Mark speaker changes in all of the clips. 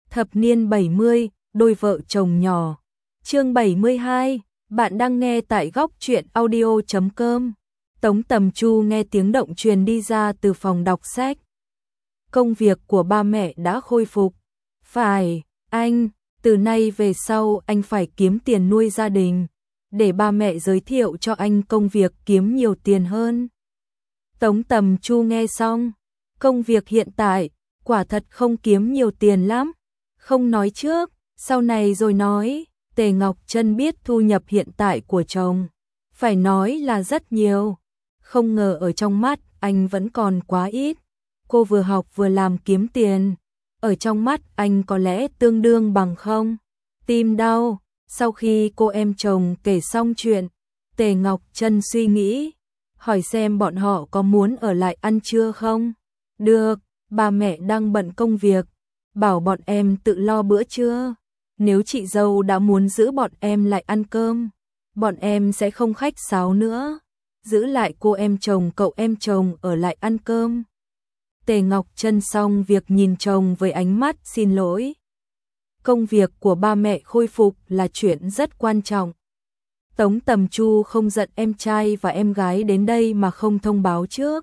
Speaker 1: Thập niên 70, đôi vợ chồng nhỏ. Chương 72, bạn đang nghe tại góc truyện audio.com. Tống Tầm Chu nghe tiếng động truyền đi ra từ phòng đọc sách. Công việc của ba mẹ đã khôi phục. Phải, anh, từ nay về sau anh phải kiếm tiền nuôi gia đình, để ba mẹ giới thiệu cho anh công việc kiếm nhiều tiền hơn. Tống Tầm Chu nghe xong, công việc hiện tại, quả thật không kiếm nhiều tiền lắm. Không nói trước, sau này rồi nói. Tề Ngọc Trân biết thu nhập hiện tại của chồng, phải nói là rất nhiều. Không ngờ ở trong mắt anh vẫn còn quá ít. Cô vừa học vừa làm kiếm tiền, ở trong mắt anh có lẽ tương đương bằng không. Tim đau. Sau khi cô em chồng kể xong chuyện, Tề Ngọc Trân suy nghĩ, hỏi xem bọn họ có muốn ở lại ăn trưa không. Được, ba mẹ đang bận công việc, bảo bọn em tự lo bữa trưa. Nếu chị dâu đã muốn giữ bọn em lại ăn cơm, bọn em sẽ không khách sáo nữa, giữ lại cô em chồng cậu em chồng ở lại ăn cơm. Tề Ngọc Trân xong việc nhìn chồng với ánh mắt xin lỗi. Công việc của ba mẹ khôi phục là chuyện rất quan trọng. Tống Tầm Chu không giận em trai và em gái đến đây mà không thông báo trước.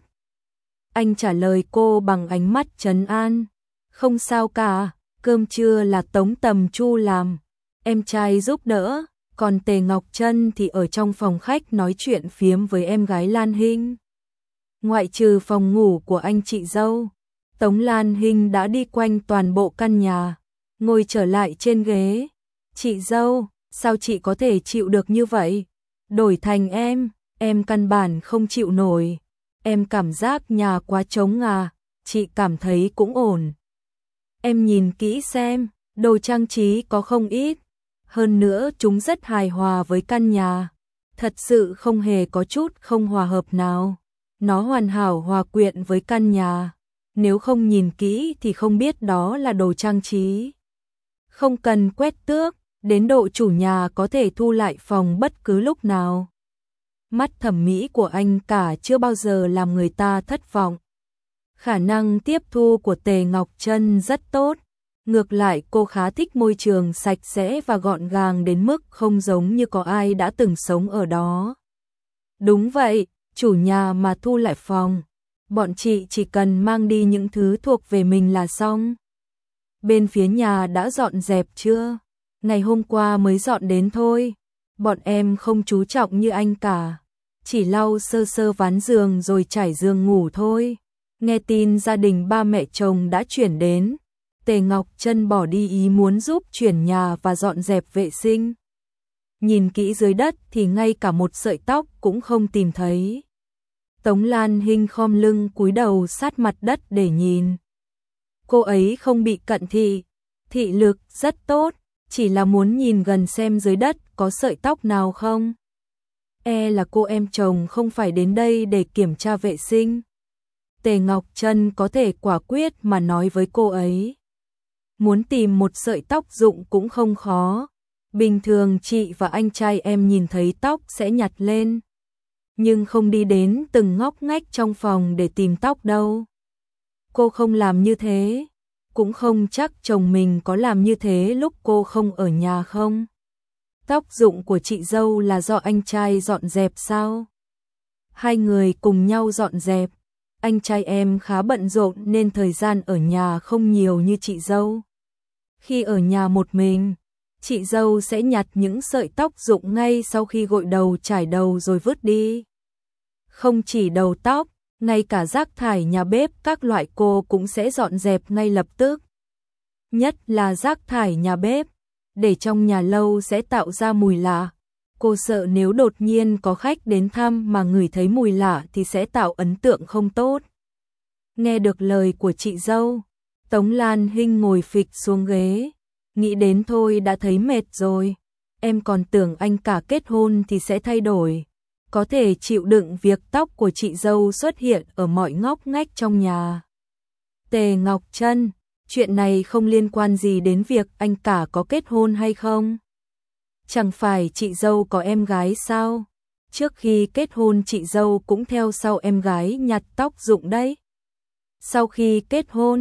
Speaker 1: Anh trả lời cô bằng ánh mắt trấn an. Không sao cả, cơm trưa là Tống Tầm Chu làm, em trai giúp đỡ, còn Tề Ngọc Trân thì ở trong phòng khách nói chuyện phiếm với em gái Lan Hinh. Ngoại trừ phòng ngủ của anh chị dâu, Tống Lan Hinh đã đi quanh toàn bộ căn nhà, ngồi trở lại trên ghế. Chị dâu, sao chị có thể chịu được như vậy? Đổi thành em căn bản không chịu nổi. Em cảm giác nhà quá trống à, chị cảm thấy cũng ổn. Em nhìn kỹ xem, đồ trang trí có không ít. Hơn nữa chúng rất hài hòa với căn nhà. Thật sự không hề có chút không hòa hợp nào. Nó hoàn hảo hòa quyện với căn nhà. Nếu không nhìn kỹ thì không biết đó là đồ trang trí. Không cần quét tước, đến độ chủ nhà có thể thu lại phòng bất cứ lúc nào. Mắt thẩm mỹ của anh cả chưa bao giờ làm người ta thất vọng. Khả năng tiếp thu của Tề Ngọc Trân rất tốt. Ngược lại cô khá thích môi trường sạch sẽ và gọn gàng đến mức không giống như có ai đã từng sống ở đó. Đúng vậy, chủ nhà mà thu lại phòng, bọn chị chỉ cần mang đi những thứ thuộc về mình là xong. Bên phía nhà đã dọn dẹp chưa? Ngày hôm qua mới dọn đến thôi. Bọn em không chú trọng như anh cả, chỉ lau sơ sơ ván giường rồi trải giường ngủ thôi. Nghe tin gia đình ba mẹ chồng đã chuyển đến, Tề Ngọc Trân bỏ đi ý muốn giúp chuyển nhà và dọn dẹp vệ sinh. Nhìn kỹ dưới đất thì ngay cả một sợi tóc cũng không tìm thấy. Tống Lan Hinh khom lưng cúi đầu sát mặt đất để nhìn. Cô ấy không bị cận thị, thị lực rất tốt, chỉ là muốn nhìn gần xem dưới đất có sợi tóc nào không. Là cô em chồng không phải đến đây để kiểm tra vệ sinh. Tề Ngọc Trân có thể quả quyết mà nói với cô ấy. Muốn tìm một sợi tóc rụng cũng không khó. Bình thường chị và anh trai em nhìn thấy tóc sẽ nhặt lên, nhưng không đi đến từng ngóc ngách trong phòng để tìm tóc đâu. Cô không làm như thế, cũng không chắc chồng mình có làm như thế lúc cô không ở nhà không. Tóc rụng của chị dâu là do anh trai dọn dẹp sao? Hai người cùng nhau dọn dẹp. Anh trai em khá bận rộn nên thời gian ở nhà không nhiều như chị dâu. Khi ở nhà một mình, chị dâu sẽ nhặt những sợi tóc rụng ngay sau khi gội đầu chải đầu rồi vứt đi. Không chỉ đầu tóc, ngay cả rác thải nhà bếp các loại cô cũng sẽ dọn dẹp ngay lập tức. Nhất là rác thải nhà bếp, để trong nhà lâu sẽ tạo ra mùi lạ. Cô sợ nếu đột nhiên có khách đến thăm mà ngửi thấy mùi lạ thì sẽ tạo ấn tượng không tốt. Nghe được lời của chị dâu, Tống Lan Hinh ngồi phịch xuống ghế, nghĩ đến thôi đã thấy mệt rồi. Em còn tưởng anh cả kết hôn thì sẽ thay đổi, có thể chịu đựng việc tóc của chị dâu xuất hiện ở mọi ngóc ngách trong nhà. Tề Ngọc Trân, chuyện này không liên quan gì đến việc anh cả có kết hôn hay không. Chẳng phải chị dâu có em gái sao? Trước khi kết hôn chị dâu cũng theo sau em gái nhặt tóc rụng đấy. Sau khi kết hôn,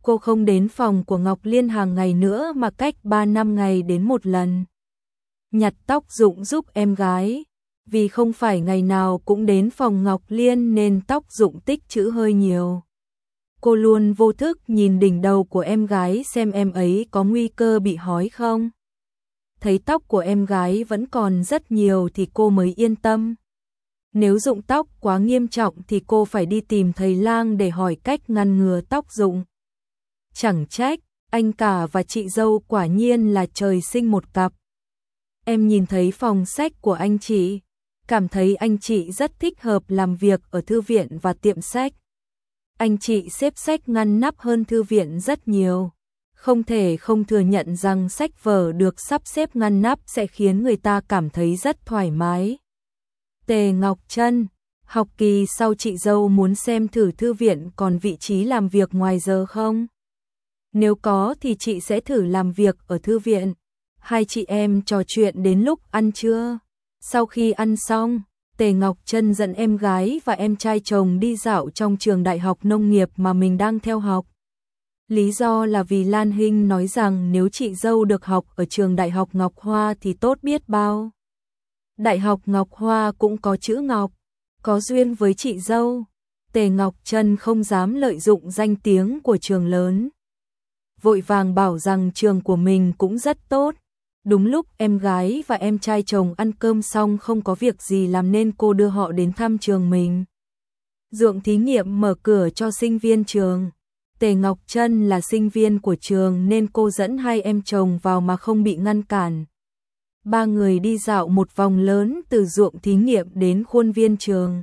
Speaker 1: Cô không đến phòng của Ngọc Liên hàng ngày nữa mà cách 3-5 ngày đến một lần. Nhặt tóc Dụng giúp em gái. Vì không phải ngày nào cũng đến phòng Ngọc Liên nên tóc Dụng tích trữ hơi nhiều. Cô luôn vô thức nhìn đỉnh đầu của em gái xem em ấy có nguy cơ bị hói không. Thấy tóc của em gái vẫn còn rất nhiều thì cô mới yên tâm. Nếu rụng tóc quá nghiêm trọng thì cô phải đi tìm thầy lang để hỏi cách ngăn ngừa tóc rụng. Chẳng trách, anh cả và chị dâu quả nhiên là trời sinh một cặp. Em nhìn thấy phòng sách của anh chị, cảm thấy anh chị rất thích hợp làm việc ở thư viện và tiệm sách. Anh chị xếp sách ngăn nắp hơn thư viện rất nhiều. Không thể không thừa nhận rằng sách vở được sắp xếp ngăn nắp sẽ khiến người ta cảm thấy rất thoải mái. Tề Ngọc Trân, học kỳ sau chị dâu muốn xem thử thư viện còn vị trí làm việc ngoài giờ không? Nếu có thì chị sẽ thử làm việc ở thư viện. Hai chị em trò chuyện đến lúc ăn trưa. Sau khi ăn xong, Tề Ngọc Trân dẫn em gái và em trai chồng đi dạo trong trường đại học nông nghiệp mà mình đang theo học. Lý do là vì Lan Hinh nói rằng nếu chị dâu được học ở trường Đại học Ngọc Hoa thì tốt biết bao. Đại học Ngọc Hoa cũng có chữ Ngọc, có duyên với chị dâu. Tề Ngọc Trân không dám lợi dụng danh tiếng của trường lớn. Vội vàng bảo rằng trường của mình cũng rất tốt. Đúng lúc em gái và em trai chồng ăn cơm xong không có việc gì làm nên cô đưa họ đến thăm trường mình. Ruộng thí nghiệm mở cửa cho sinh viên trường. Tề Ngọc Trân là sinh viên của trường nên cô dẫn hai em chồng vào mà không bị ngăn cản. Ba người đi dạo một vòng lớn từ ruộng thí nghiệm đến khuôn viên trường.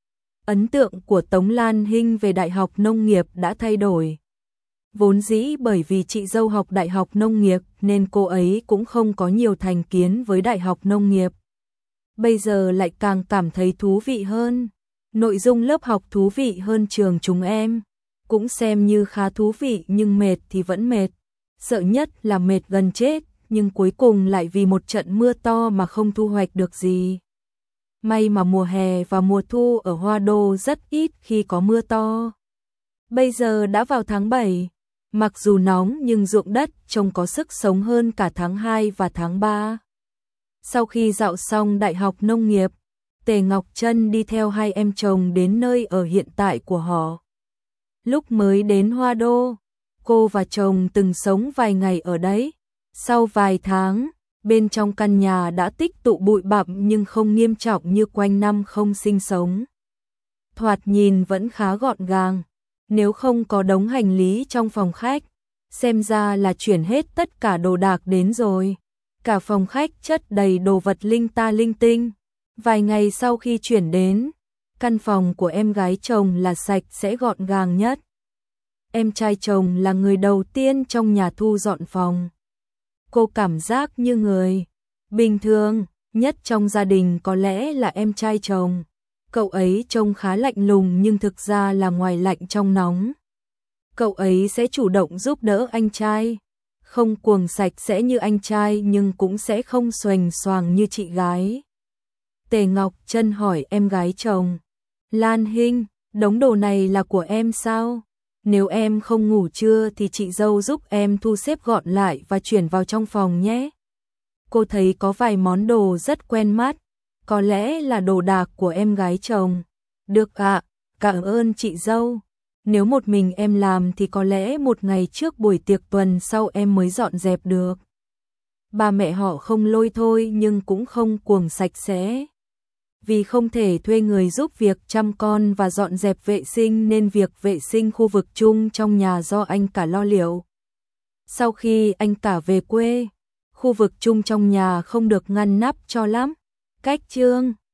Speaker 1: Ấn tượng của Tống Lan Hinh về Đại học Nông nghiệp đã thay đổi. Vốn dĩ bởi vì chị dâu học Đại học Nông nghiệp nên cô ấy cũng không có nhiều thành kiến với Đại học Nông nghiệp. Bây giờ lại càng cảm thấy thú vị hơn. Nội dung lớp học thú vị hơn trường chúng em. Cũng xem như khá thú vị nhưng mệt thì vẫn mệt. Sợ nhất là mệt gần chết, nhưng cuối cùng lại vì một trận mưa to mà không thu hoạch được gì. May mà mùa hè và mùa thu ở Hoa Đô rất ít khi có mưa to. Bây giờ đã vào tháng 7, mặc dù nóng nhưng ruộng đất trông có sức sống hơn cả tháng 2 và tháng 3. Sau khi dạo xong Đại học Nông nghiệp, Tề Ngọc Trân đi theo hai em chồng đến nơi ở hiện tại của họ. Lúc mới đến Hoa Đô, cô và chồng từng sống vài ngày ở đấy. Sau vài tháng, bên trong căn nhà đã tích tụ bụi bặm nhưng không nghiêm trọng như quanh năm không sinh sống. Thoạt nhìn vẫn khá gọn gàng, nếu không có đống hành lý trong phòng khách, xem ra là chuyển hết tất cả đồ đạc đến rồi. Cả phòng khách chất đầy đồ vật linh ta linh tinh. Vài ngày sau khi chuyển đến, căn phòng của em gái chồng là sạch sẽ gọn gàng nhất. Em trai chồng là người đầu tiên trong nhà thu dọn phòng. Cô cảm giác như người bình thường nhất trong gia đình có lẽ là em trai chồng. Cậu ấy trông khá lạnh lùng nhưng thực ra là ngoài lạnh trong nóng. Cậu ấy sẽ chủ động giúp đỡ anh trai. Không cuồng sạch sẽ như anh trai nhưng cũng sẽ không xoành xoàng như chị gái. Tề Ngọc Trân hỏi em gái chồng. Lan Hinh, đống đồ này là của em sao? Nếu em không ngủ trưa thì chị dâu giúp em thu xếp gọn lại và chuyển vào trong phòng nhé. Cô thấy có vài món đồ rất quen mắt, có lẽ là đồ đạc của em gái chồng. Được ạ, cảm ơn chị dâu. Nếu một mình em làm thì có lẽ một ngày trước buổi tiệc tuần sau em mới dọn dẹp được. Ba mẹ họ không lôi thôi nhưng cũng không cuồng sạch sẽ. Vì không thể thuê người giúp việc chăm con và dọn dẹp vệ sinh nên việc vệ sinh khu vực chung trong nhà do anh cả lo liệu. Sau khi anh cả về quê, khu vực chung trong nhà không được ngăn nắp cho lắm. Cách trương